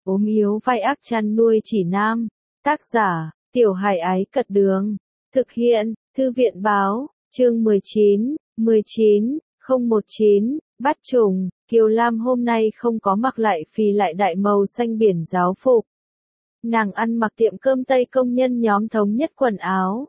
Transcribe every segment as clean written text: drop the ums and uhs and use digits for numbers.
ốm yếu vai ác chăn nuôi chỉ nam. Tác giả, Tiểu Hải Ái Cật Đường. Thực hiện, Thư viện Báo, chương 19, bắt trùng. Kiều Lam hôm nay không có mặc lại phì lại đại màu xanh biển giáo phục. Nàng ăn mặc tiệm cơm Tây công nhân nhóm thống nhất quần áo.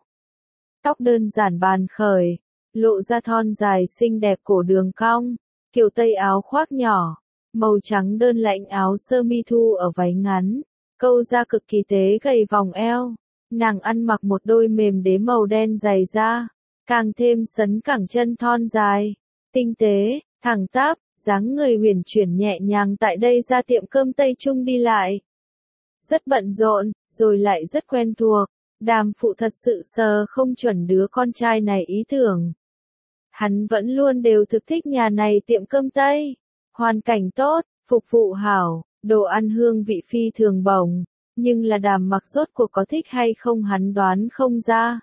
Tóc đơn giản bàn khởi, lộ ra thon dài xinh đẹp cổ đường cong, kiểu Tây áo khoác nhỏ, màu trắng đơn lạnh áo sơ mi thu ở váy ngắn, câu ra cực kỳ tế gầy vòng eo. Nàng ăn mặc một đôi mềm đế màu đen dày da, càng thêm sấn cẳng chân thon dài, tinh tế, thẳng tắp, dáng người huyền chuyển nhẹ nhàng tại đây ra tiệm cơm Tây Trung đi lại. Rất bận rộn, rồi lại rất quen thuộc. Đàm Phụ thật sự sờ không chuẩn đứa con trai này ý tưởng. Hắn vẫn luôn đều thực thích nhà này tiệm cơm Tây. Hoàn cảnh tốt, phục vụ hảo, đồ ăn hương vị phi thường bổng. Nhưng là Đàm Mặc rốt cuộc có thích hay không hắn đoán không ra.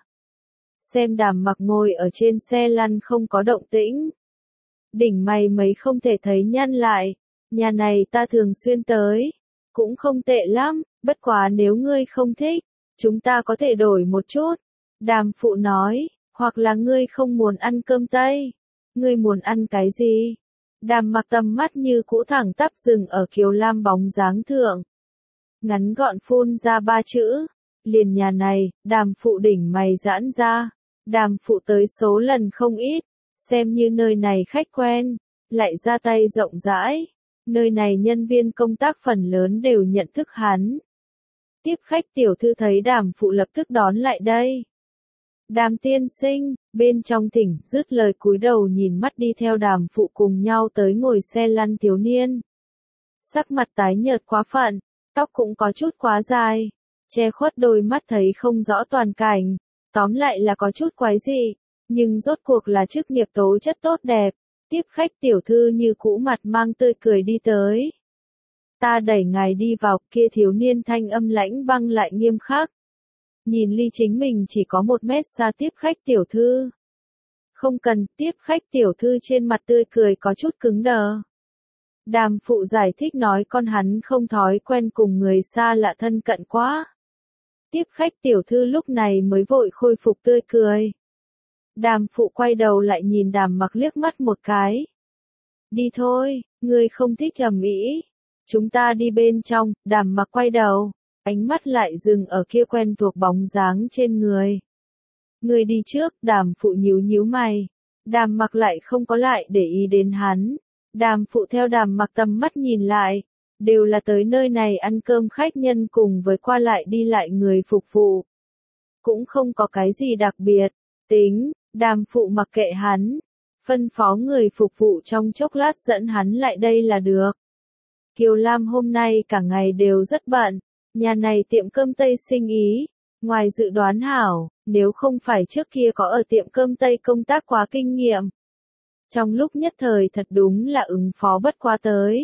Xem Đàm Mặc ngồi ở trên xe lăn không có động tĩnh. Đỉnh mày mấy không thể thấy nhăn lại. Nhà này ta thường xuyên tới. Cũng không tệ lắm, bất quá nếu ngươi không thích, chúng ta có thể đổi một chút. Đàm Phụ nói, hoặc là ngươi không muốn ăn cơm Tây. Ngươi muốn ăn cái gì? Đàm Mặc tầm mắt như cũ thẳng tắp dừng ở Kiều Lam bóng dáng thượng. Ngắn gọn phun ra 3 chữ. Liền nhà này, Đàm Phụ đỉnh mày giãn ra. Đàm Phụ tới số lần không ít, xem như nơi này khách quen, lại ra tay rộng rãi. Nơi này nhân viên công tác phần lớn đều nhận thức hắn. Tiếp khách tiểu thư thấy Đàm Phụ lập tức đón lại đây. Đàm tiên sinh, bên trong thỉnh, dứt lời cúi đầu nhìn mắt đi theo Đàm Phụ cùng nhau tới ngồi xe lăn thiếu niên. Sắc mặt tái nhợt quá phận, tóc cũng có chút quá dài, che khuất đôi mắt thấy không rõ toàn cảnh, tóm lại là có chút quái dị, nhưng rốt cuộc là chức nghiệp tố chất tốt đẹp. Tiếp khách tiểu thư như cũ mặt mang tươi cười đi tới. Ta đẩy ngài đi vào, kia thiếu niên thanh âm lãnh băng lại nghiêm khắc. Nhìn ly chính mình chỉ có 1 mét xa tiếp khách tiểu thư. Không cần, tiếp khách tiểu thư trên mặt tươi cười có chút cứng đờ. Đàm Phụ giải thích nói con hắn không thói quen cùng người xa lạ thân cận quá. Tiếp khách tiểu thư lúc này mới vội khôi phục tươi cười. Đàm Phụ quay đầu lại nhìn Đàm Mặc liếc mắt một cái. Đi thôi, ngươi không thích ầm ĩ. Chúng ta đi bên trong. Đàm Mặc quay đầu, ánh mắt lại dừng ở kia quen thuộc bóng dáng trên người. Ngươi đi trước. Đàm Phụ nhíu nhíu mày. Đàm Mặc lại không có lại để ý đến hắn. Đàm Phụ theo Đàm Mặc tầm mắt nhìn lại, đều là tới nơi này ăn cơm khách nhân cùng với qua lại đi lại người phục vụ. Cũng không có cái gì đặc biệt. Tính, Đàm Phụ mặc kệ hắn, phân phó người phục vụ trong chốc lát dẫn hắn lại đây là được. Kiều Lam hôm nay cả ngày đều rất bận, nhà này tiệm cơm Tây sinh ý, ngoài dự đoán hảo, nếu không phải trước kia có ở tiệm cơm Tây công tác quá kinh nghiệm. Trong lúc nhất thời thật đúng là ứng phó bất quá tới.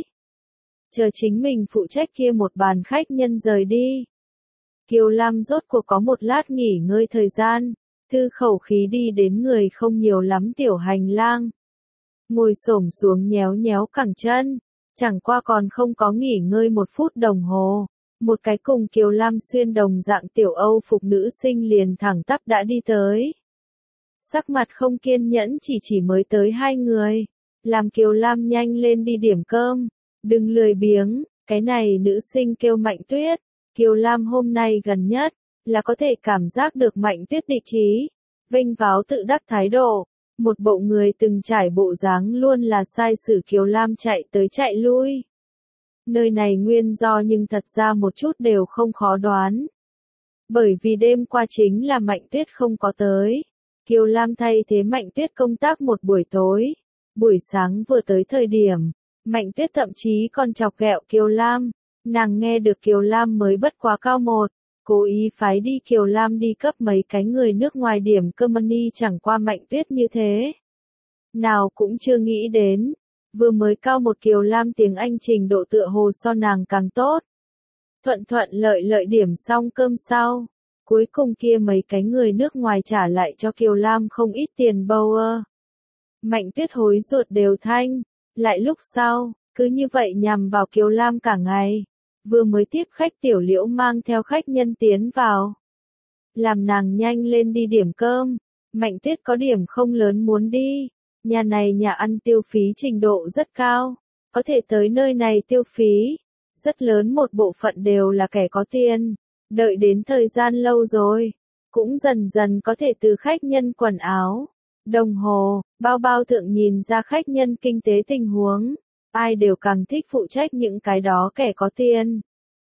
Chờ chính mình phụ trách kia một bàn khách nhân rời đi. Kiều Lam rốt cuộc có một lát nghỉ ngơi thời gian. Thư khẩu khí đi đến người không nhiều lắm tiểu hành lang. Ngồi xổm xuống nhéo nhéo cẳng chân, chẳng qua còn không có nghỉ ngơi 1 phút đồng hồ. Một cái cùng Kiều Lam xuyên đồng dạng tiểu Âu phục nữ sinh liền thẳng tắp đã đi tới. Sắc mặt không kiên nhẫn chỉ mới tới 2 người. Làm Kiều Lam nhanh lên đi điểm cơm, đừng lười biếng, cái này nữ sinh kêu Mạnh Tuyết. Kiều Lam hôm nay gần nhất là có thể cảm giác được Mạnh Tuyết địch trí, vênh váo tự đắc thái độ, một bộ người từng trải bộ dáng luôn là sai sử Kiều Lam chạy tới chạy lui. Nơi này nguyên do nhưng thật ra một chút đều không khó đoán. Bởi vì đêm qua chính là Mạnh Tuyết không có tới, Kiều Lam thay thế Mạnh Tuyết công tác một buổi tối. Buổi sáng vừa tới thời điểm, Mạnh Tuyết thậm chí còn chọc ghẹo Kiều Lam, nàng nghe được Kiều Lam mới bất quá cao 1. Cố ý phái đi Kiều Lam đi cấp mấy cái người nước ngoài điểm cơm money chẳng qua Mạnh Tuyết như thế. Nào cũng chưa nghĩ đến, vừa mới cao 1 Kiều Lam tiếng Anh trình độ tựa hồ so nàng càng tốt. Thuận thuận lợi lợi điểm xong cơm sau, cuối cùng kia mấy cái người nước ngoài trả lại cho Kiều Lam không ít tiền bầu ơ. Mạnh Tuyết hối ruột đều thanh, lại lúc sau, cứ như vậy nhằm vào Kiều Lam cả ngày. Vừa mới tiếp khách Tiểu Liễu mang theo khách nhân tiến vào. Làm nàng nhanh lên đi điểm cơm, Mạnh Tuyết có điểm không lớn muốn đi, nhà này nhà ăn tiêu phí trình độ rất cao, có thể tới nơi này tiêu phí, rất lớn một bộ phận đều là kẻ có tiền, đợi đến thời gian lâu rồi, cũng dần dần có thể từ khách nhân quần áo, đồng hồ, bao bao thượng nhìn ra khách nhân kinh tế tình huống, ai đều càng thích phụ trách những cái đó kẻ có tiền.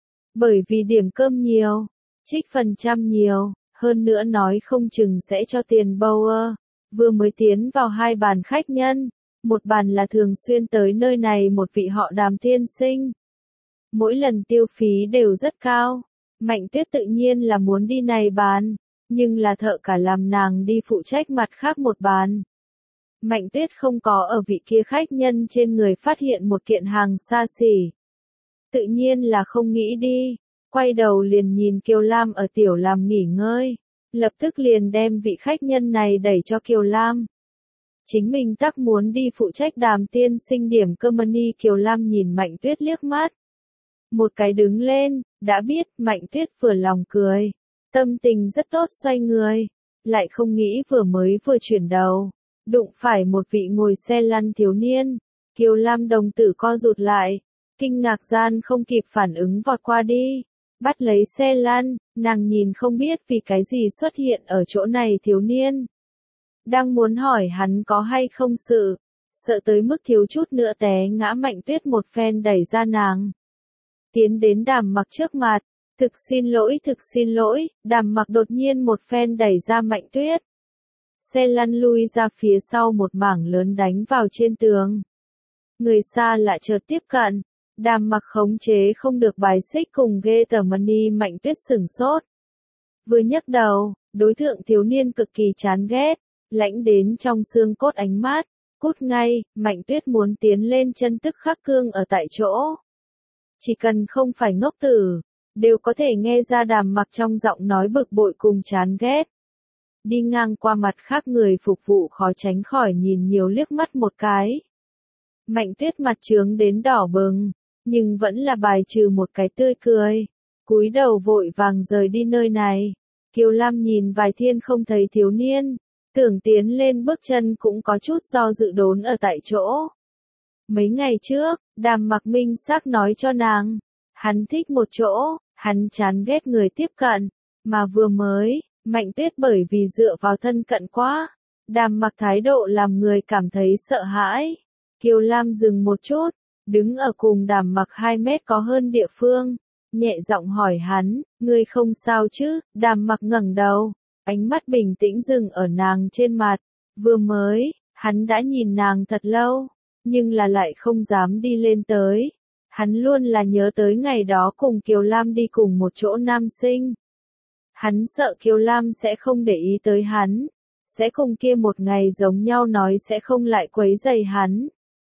Bởi vì điểm cơm nhiều, trích phần trăm nhiều, hơn nữa nói không chừng sẽ cho tiền Bauer. Vừa mới tiến vào hai bàn khách nhân, một bàn là thường xuyên tới nơi này một vị họ Đàm tiên sinh. Mỗi lần tiêu phí đều rất cao, Mạnh Tuyết tự nhiên là muốn đi này bàn, nhưng là thợ cả làm nàng đi phụ trách mặt khác một bàn. Mạnh Tuyết không có ở vị kia khách nhân trên người phát hiện một kiện hàng xa xỉ. Tự nhiên là không nghĩ đi, quay đầu liền nhìn Kiều Lam ở tiểu làm nghỉ ngơi, lập tức liền đem vị khách nhân này đẩy cho Kiều Lam. Chính mình tắc muốn đi phụ trách Đàm tiên sinh điểm cơm money. Kiều Lam nhìn Mạnh Tuyết liếc mắt. Một cái đứng lên, đã biết. Mạnh Tuyết vừa lòng cười, tâm tình rất tốt xoay người, lại không nghĩ vừa chuyển đầu, đụng phải một vị ngồi xe lăn thiếu niên. Kiều Lam đồng tử co rụt lại, kinh ngạc gian không kịp phản ứng vọt qua đi, bắt lấy xe lăn, nàng nhìn không biết vì cái gì xuất hiện ở chỗ này thiếu niên. Đang muốn hỏi hắn có hay không sự, sợ tới mức thiếu chút nữa té ngã. Mạnh Tuyết một phen đẩy ra nàng, tiến đến Đàm Mặc trước mặt. Thực xin lỗi, Đàm Mặc đột nhiên một phen đẩy ra Mạnh Tuyết. Xe lăn lui ra phía sau một mảng lớn đánh vào trên tường. Người xa lạ chợt tiếp cận, Đàm Mặc khống chế không được bài xích cùng ghê tởm money. Mạnh Tuyết sửng sốt. Vừa nhấc đầu, đối tượng thiếu niên cực kỳ chán ghét, lãnh đến trong xương cốt ánh mắt, cút ngay. Mạnh Tuyết muốn tiến lên chân tức khắc cương ở tại chỗ. Chỉ cần không phải ngốc tử, đều có thể nghe ra Đàm Mặc trong giọng nói bực bội cùng chán ghét. Đi ngang qua mặt khác người phục vụ khó tránh khỏi nhìn nhiều liếc mắt một cái. Mạnh Tuyết mặt trướng đến đỏ bừng, nhưng vẫn là bài trừ một cái tươi cười, cúi đầu vội vàng rời đi nơi này. Kiều Lam nhìn vài thiên không thấy thiếu niên, tưởng tiến lên bước chân cũng có chút do dự đốn ở tại chỗ. Mấy ngày trước, Đàm Mặc minh xác nói cho nàng, hắn thích một chỗ, hắn chán ghét người tiếp cận, mà vừa mới, Mạnh Tuyết bởi vì dựa vào thân cận quá, Đàm Mặc thái độ làm người cảm thấy sợ hãi. Kiều Lam dừng một chút, đứng ở cùng Đàm Mặc 2 mét có hơn địa phương, nhẹ giọng hỏi hắn, ngươi không sao chứ? Đàm Mặc ngẩng đầu, ánh mắt bình tĩnh dừng ở nàng trên mặt. Vừa mới, hắn đã nhìn nàng thật lâu, nhưng là lại không dám đi lên tới. Hắn luôn là nhớ tới ngày đó cùng Kiều Lam đi cùng một chỗ nam sinh. Hắn sợ Kiều Lam sẽ không để ý tới hắn, sẽ cùng kia một ngày giống nhau nói sẽ không lại quấy rầy hắn.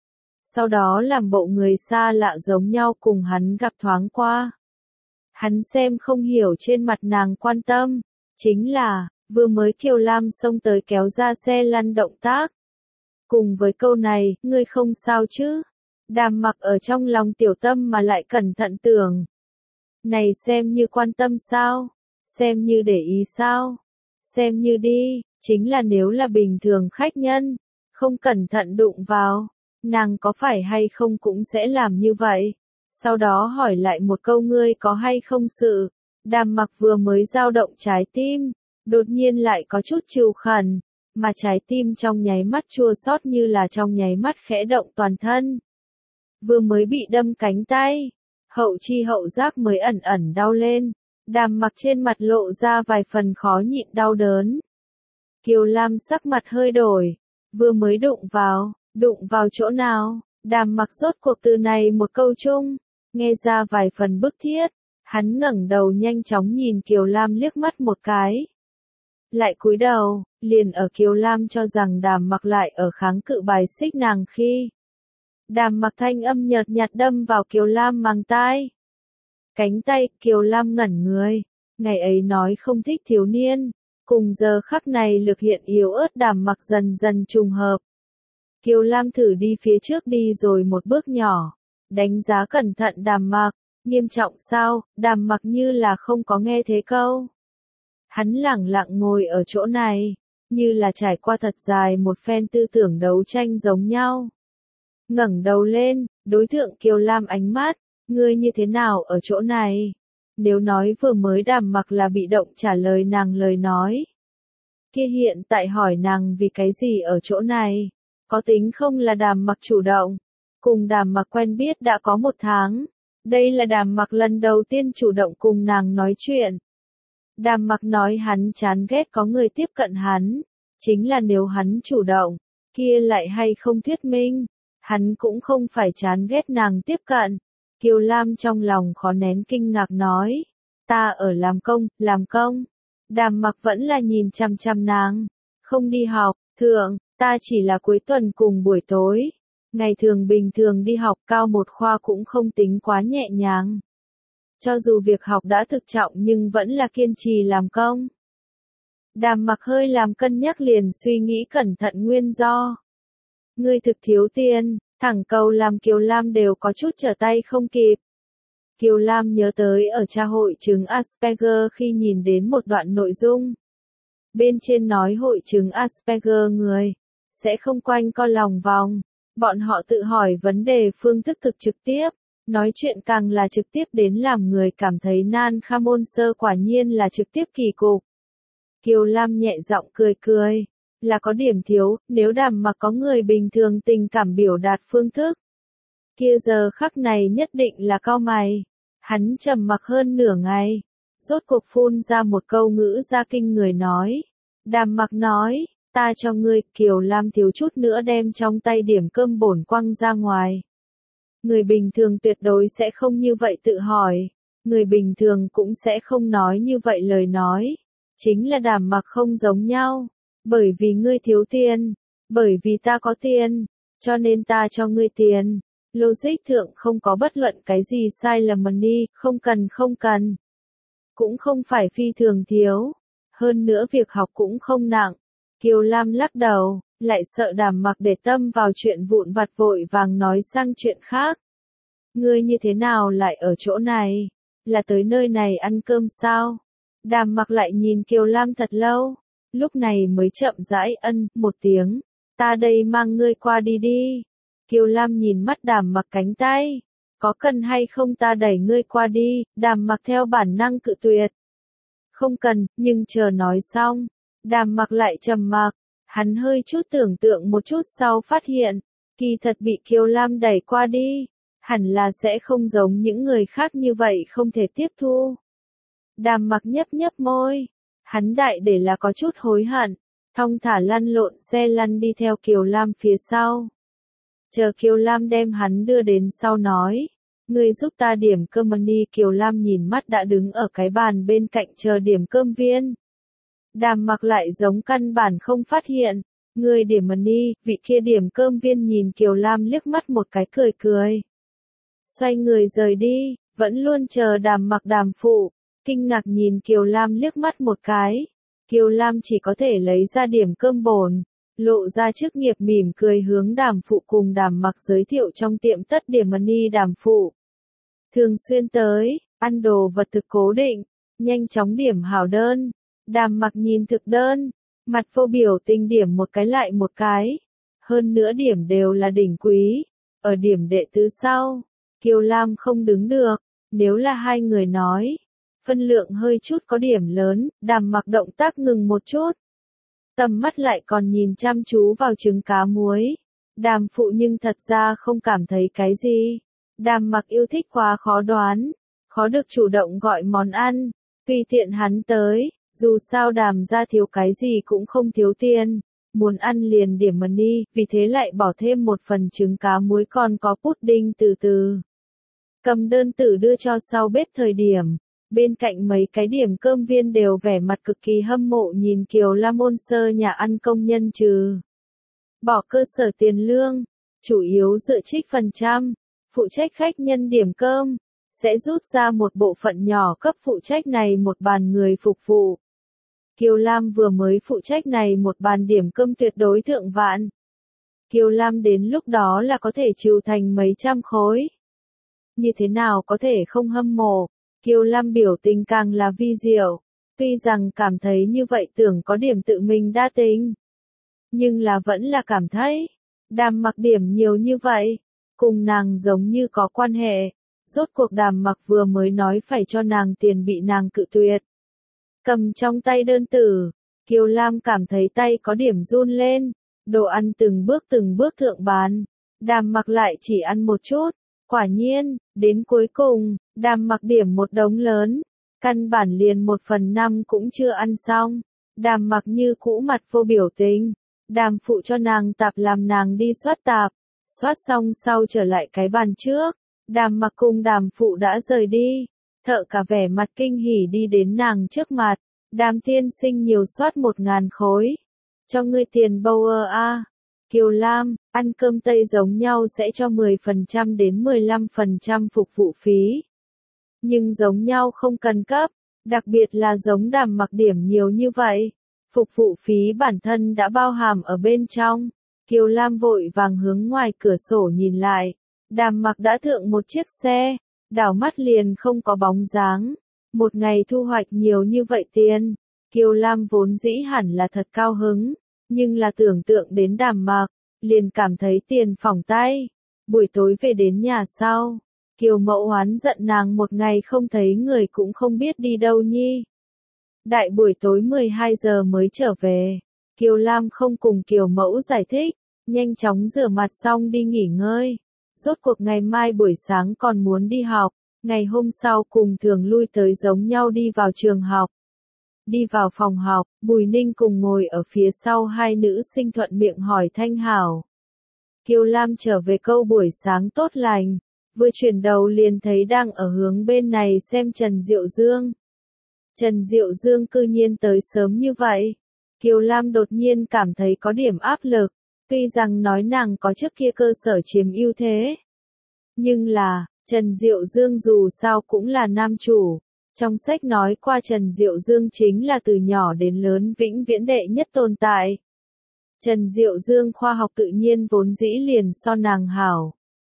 Sau đó làm bộ người xa lạ giống nhau cùng hắn gặp thoáng qua. Hắn xem không hiểu trên mặt nàng quan tâm, chính là, vừa mới Kiều Lam xông tới kéo ra xe lăn động tác. Cùng với câu này, ngươi không sao chứ? Đàm Mặc ở trong lòng tiểu tâm mà lại cẩn thận tưởng. Này xem như quan tâm sao? Xem như để ý sao? Xem như đi, chính là nếu là bình thường khách nhân, không cẩn thận đụng vào, nàng có phải hay không cũng sẽ làm như vậy. Sau đó hỏi lại một câu ngươi có hay không sự. Đàm Mặc vừa mới dao động trái tim, đột nhiên lại có chút trìu khẩn, mà trái tim trong nháy mắt chua xót như là trong nháy mắt khẽ động toàn thân. Vừa mới bị đâm cánh tay, hậu chi hậu giác mới ẩn ẩn đau lên. Đàm Mặc trên mặt lộ ra vài phần khó nhịn đau đớn. Kiều Lam sắc mặt hơi đổi, vừa mới đụng vào chỗ nào? Đàm Mặc rốt cuộc từ này một câu chung, nghe ra vài phần bức thiết. Hắn ngẩng đầu nhanh chóng nhìn Kiều Lam liếc mắt một cái, lại cúi đầu, liền ở Kiều Lam cho rằng Đàm Mặc lại ở kháng cự bài xích nàng khi. Đàm Mặc thanh âm nhợt nhạt đâm vào Kiều Lam màng tai. Cánh tay. Kiều Lam ngẩn người, ngày ấy nói không thích thiếu niên, cùng giờ khắc này lực hiện yếu ớt Đàm Mặc dần dần trùng hợp. Kiều Lam thử đi phía trước đi rồi một bước nhỏ, đánh giá cẩn thận Đàm Mặc, Nghiêm trọng sao? Đàm mặc như là không có nghe thế câu. Hắn lẳng lặng ngồi ở chỗ này, như là trải qua thật dài một phen tư tưởng đấu tranh giống nhau. Ngẩng đầu lên, đối tượng Kiều Lam ánh mắt, ngươi như thế nào ở chỗ này? Nếu nói vừa mới Đàm mặc là bị động trả lời nàng lời nói. Kia hiện tại hỏi nàng vì cái gì ở chỗ này? Có tính không là Đàm mặc chủ động? Cùng Đàm mặc quen biết đã có 1 tháng. Đây là Đàm mặc lần đầu tiên chủ động cùng nàng nói chuyện. Đàm mặc nói hắn chán ghét có người tiếp cận hắn. Chính là nếu hắn chủ động, kia lại hay không thuyết minh. Hắn cũng không phải chán ghét nàng tiếp cận. Kiều Lam trong lòng khó nén kinh ngạc nói. Ta ở làm công. Đàm mặc vẫn là nhìn chăm chăm nàng. Không đi học, thượng, ta chỉ là cuối tuần cùng buổi tối. Ngày thường bình thường đi học cao 1 khoa cũng không tính quá nhẹ nhàng. Cho dù việc học đã thực trọng nhưng vẫn là kiên trì làm công. Đàm mặc hơi làm cân nhắc liền suy nghĩ cẩn thận nguyên do. Ngươi thực thiếu tiền, thẳng cầu làm Kiều Lam đều có chút trở tay không kịp. Kiều Lam nhớ tới ở tra hội chứng Asperger khi nhìn đến một đoạn nội dung. Bên trên nói hội chứng Asperger người sẽ không quanh co lòng vòng. Bọn họ tự hỏi vấn đề phương thức thực trực tiếp, nói chuyện càng là trực tiếp đến làm người cảm thấy nan kham môn sơ quả nhiên là trực tiếp kỳ cục. Kiều Lam nhẹ giọng cười, là có điểm thiếu, nếu Đàm mặc có người bình thường tình cảm biểu đạt phương thức. Kia giờ khắc này nhất định là cau mày. Hắn trầm mặc hơn nửa ngày, rốt cuộc phun ra một câu ngữ ra kinh người nói. Đàm mặc nói, ta cho ngươi, Kiều Lam thiếu chút nữa đem trong tay điểm cơm bổn quăng ra ngoài. Người bình thường tuyệt đối sẽ không như vậy tự hỏi, người bình thường cũng sẽ không nói như vậy lời nói. Chính là Đàm mặc không giống nhau, bởi vì ngươi thiếu tiền, bởi vì ta có tiền, cho nên ta cho ngươi tiền. Logic thượng không có bất luận cái gì sai lầm money, không cần. Cũng không phải phi thường thiếu. Hơn nữa việc học cũng không nặng. Kiều Lam lắc đầu, lại sợ Đàm mặc để tâm vào chuyện vụn vặt vội vàng nói sang chuyện khác. Ngươi như thế nào lại ở chỗ này? Là tới nơi này ăn cơm sao? Đàm mặc lại nhìn Kiều Lam thật lâu, lúc này mới chậm rãi một tiếng. Ta đây mang ngươi qua đi. Kiều Lam nhìn mắt Đàm mặc cánh tay. Có cần hay không ta đẩy ngươi qua đi? Đàm mặc theo bản năng cự tuyệt. Không cần, nhưng chờ nói xong. Đàm mặc lại trầm mặc. Hắn hơi chút tưởng tượng một chút sau phát hiện. Kỳ thật bị Kiều Lam đẩy qua đi. Hẳn là sẽ không giống những người khác như vậy không thể tiếp thu. Đàm mặc nhấp môi. Hắn đại để là có chút hối hận. Thong thả lăn lộn xe lăn đi theo Kiều Lam phía sau. Chờ Kiều Lam đem hắn đưa đến sau nói. Ngươi giúp ta điểm cơm money. Kiều Lam nhìn mắt đã đứng ở cái bàn bên cạnh chờ điểm cơm viên. Đàm mặc lại giống căn bản không phát hiện. Ngươi điểm money, vị kia điểm cơm viên nhìn Kiều Lam liếc mắt một cái cười. Xoay người rời đi, vẫn luôn chờ Đàm mặc Đàm phụ. Kinh ngạc nhìn Kiều Lam liếc mắt một cái. Kiều Lam chỉ có thể lấy ra điểm cơm bồn. Lộ ra chức nghiệp mỉm cười hướng Đàm phụ cùng Đàm mặc giới thiệu trong tiệm tất điểm money. Đàm phụ thường xuyên tới, ăn đồ vật thực cố định, nhanh chóng điểm hảo đơn. Đàm mặc nhìn thực đơn, mặt vô biểu tình điểm một cái lại một cái. Hơn nữa điểm đều là đỉnh quý, ở điểm đệ tứ sau. Kiều Lam không đứng được, nếu là hai người nói. Phân lượng hơi chút có điểm lớn, Đàm mặc động tác ngừng một chút. Tầm mắt lại còn nhìn chăm chú vào trứng cá muối. Đàm phụ nhưng thật ra không cảm thấy cái gì. Đàm mặc yêu thích quá khó đoán, khó được chủ động gọi món ăn. Tùy tiện hắn tới, dù sao Đàm ra thiếu cái gì cũng không thiếu tiền. Muốn ăn liền điểm money, vì thế lại bỏ thêm một phần trứng cá muối còn có pudding từ. Cầm đơn tử đưa cho sau bếp thời điểm. Bên cạnh mấy cái điểm cơm viên đều vẻ mặt cực kỳ hâm mộ nhìn Kiều Lam môn sơ nhà ăn công nhân trừ. Bỏ cơ sở tiền lương, chủ yếu dựa trích phần trăm, phụ trách khách nhân điểm cơm, sẽ rút ra một bộ phận nhỏ cấp phụ trách này một bàn người phục vụ. Kiều Lam vừa mới phụ trách này một bàn điểm cơm tuyệt đối thượng vạn. Kiều Lam đến lúc đó là có thể trừ thành mấy trăm khối. như thế nào có thể không hâm mộ. Kiều Lam biểu tình càng là vi diệu, tuy rằng cảm thấy như vậy tưởng có điểm tự mình đa tình, nhưng là vẫn là cảm thấy, Đàm Mặc điểm nhiều như vậy, cùng nàng giống như có quan hệ. Rốt cuộc Đàm Mặc vừa mới nói phải cho nàng tiền bị nàng cự tuyệt. Cầm trong tay đơn tử, Kiều Lam cảm thấy tay có điểm run lên, đồ ăn từng bước thượng bán, Đàm Mặc lại chỉ ăn một chút, quả nhiên, đến cuối cùng, Đàm Mặc điểm một đống lớn, căn bản liền 1/5 cũng chưa ăn xong, Đàm Mặc như cũ mặt vô biểu tình, Đàm phụ cho nàng tạp làm nàng đi soát tạp, soát xong sau trở lại cái bàn trước, Đàm Mặc cùng Đàm phụ đã rời đi, thợ cả vẻ mặt kinh hỉ đi đến nàng trước mặt, Đàm tiên sinh nhiều soát 1.000 khối, cho ngươi tiền bầu a. Kiều Lam, ăn cơm Tây giống nhau sẽ cho 10% đến 15% phục vụ phí. Nhưng giống nhau không cần cấp, đặc biệt là giống Đàm Mặc điểm nhiều như vậy. Phục vụ phí bản thân đã bao hàm ở bên trong. Kiều Lam vội vàng hướng ngoài cửa sổ nhìn lại. Đàm Mặc đã thượng một chiếc xe, đảo mắt liền không có bóng dáng. Một ngày thu hoạch nhiều như vậy tiền. Kiều Lam vốn dĩ hẳn là thật cao hứng. Nhưng là tưởng tượng đến Đàm Mặc, liền cảm thấy tiền phỏng tay. Buổi tối về đến nhà sau, Kiều Mẫu oán giận nàng một ngày không thấy người cũng không biết đi đâu nhi. Đại buổi tối 12 giờ mới trở về, Kiều Lam không cùng Kiều Mẫu giải thích, nhanh chóng rửa mặt xong đi nghỉ ngơi. Rốt cuộc ngày mai buổi sáng còn muốn đi học, ngày hôm sau cùng thường lui tới giống nhau đi vào trường học. Đi vào phòng học, Bùi Ninh cùng ngồi ở phía sau hai nữ sinh thuận miệng hỏi Thanh Hảo. Kiều Lam trở về câu buổi sáng tốt lành, vừa chuyển đầu liền thấy đang ở hướng bên này xem Trần Diệu Dương. Trần Diệu Dương cư nhiên tới sớm như vậy. Kiều Lam đột nhiên cảm thấy có điểm áp lực, tuy rằng nói nàng có trước kia cơ sở chiếm ưu thế. Nhưng là, Trần Diệu Dương dù sao cũng là nam chủ. Trong sách nói qua Trần Diệu Dương chính là từ nhỏ đến lớn vĩnh viễn đệ nhất tồn tại. Trần Diệu Dương khoa học tự nhiên vốn dĩ liền so nàng hảo.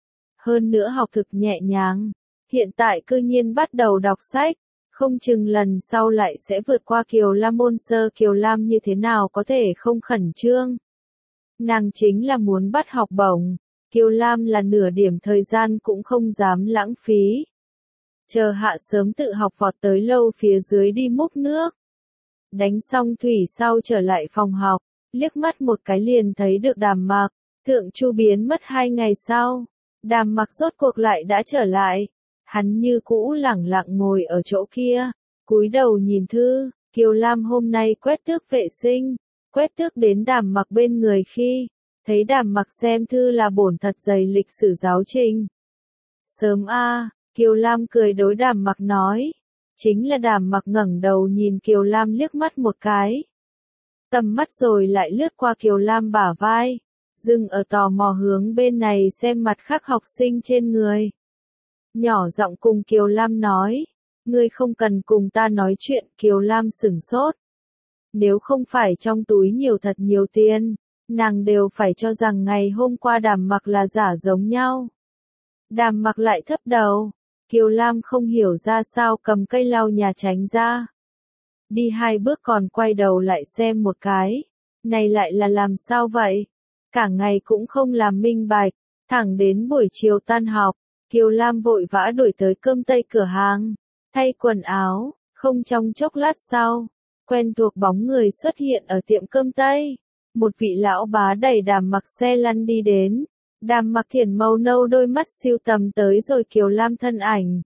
Hơn nữa học thực nhẹ nhàng, hiện tại cư nhiên bắt đầu đọc sách, không chừng lần sau lại sẽ vượt qua Kiều Lam môn sơ. Kiều Lam như thế nào có thể không khẩn trương. Nàng chính là muốn bắt học bổng, Kiều Lam là nửa điểm thời gian cũng không dám lãng phí. Chờ hạ sớm tự học vọt tới lâu phía dưới đi múc nước. Đánh xong thủy sau trở lại phòng học, liếc mắt một cái liền thấy được Đàm Mặc. Thượng Chu biến mất 2 ngày sau, Đàm Mặc rốt cuộc lại đã trở lại. Hắn như cũ lẳng lặng ngồi ở chỗ kia, cúi đầu nhìn thư. Kiều Lam hôm nay quét tước vệ sinh, quét tước đến Đàm Mặc bên người khi thấy Đàm Mặc xem thư là bổn thật dày lịch sử giáo trình. Sớm a. Kiều Lam cười đối Đàm Mặc nói. Chính là Đàm Mặc ngẩng đầu nhìn Kiều Lam liếc mắt một cái. Tầm mắt rồi lại lướt qua Kiều Lam bả vai, dừng ở tò mò hướng bên này xem mặt khác học sinh trên người. Nhỏ giọng cùng Kiều Lam nói, ngươi không cần cùng ta nói chuyện. Kiều Lam sửng sốt. Nếu không phải trong túi nhiều thật nhiều tiền, nàng đều phải cho rằng ngày hôm qua Đàm Mặc là giả giống nhau. Đàm Mặc lại thấp đầu. Kiều Lam không hiểu ra sao cầm cây lau nhà tránh ra. Đi 2 bước còn quay đầu lại xem một cái. Này lại là làm sao vậy? Cả ngày cũng không làm minh bạch. Thẳng đến buổi chiều tan học, Kiều Lam vội vã đuổi tới cơm Tây cửa hàng. Thay quần áo, không trong chốc lát sau. Quen thuộc bóng người xuất hiện ở tiệm cơm Tây. Một vị lão bá đẩy Đàm Mặc xe lăn đi đến. Đàm Mặc thiển màu nâu đôi mắt siêu tầm tới rồi Kiều Lam thân ảnh.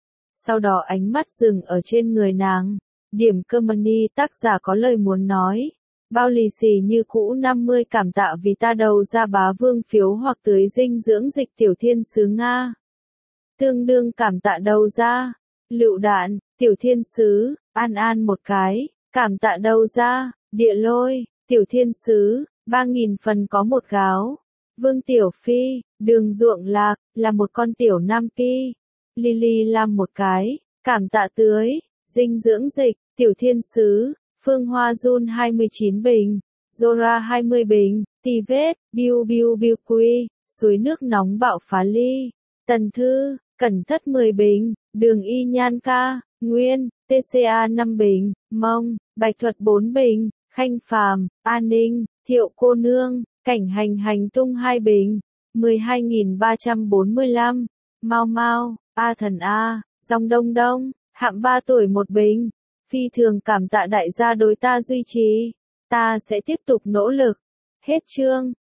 Sau đó ánh mắt dừng ở trên người nàng. Điểm cơm money tác giả có lời muốn nói. Bao lì xì như cũ 50 cảm tạ vì ta đầu ra bá vương phiếu hoặc tưới dinh dưỡng dịch tiểu thiên sứ Nga. Tương đương cảm tạ đầu ra. Lựu đạn, tiểu thiên sứ, an an một cái, cảm tạ đầu ra, địa lôi, tiểu thiên sứ, 3.000 phần có một gáo. Vương Tiểu Phi, đường ruộng lạc, là một con tiểu nam pi. Lily làm một cái, cảm tạ tưới, dinh dưỡng dịch, tiểu thiên sứ, Phương Hoa Jun 29 bình, Zora 20 bình, Tivet, Biu Biu Biu Quy, suối nước nóng bạo phá ly, Tần Thư, Cẩn Thất 10 bình, Đường Y Nhan ca, Nguyên, TCA 5 bình, Mông, Bạch Thuật 4 bình, Khanh Phàm, An Ninh, Thiệu cô nương, Cảnh Hành Hành tung 2 bình, 12.345, Mau Mau, A Thần A, Dòng Đông Đông, Hạm 3 tuổi 1 bình. Phi thường cảm tạ đại gia đối ta duy trì. Ta sẽ tiếp tục nỗ lực. Hết chương.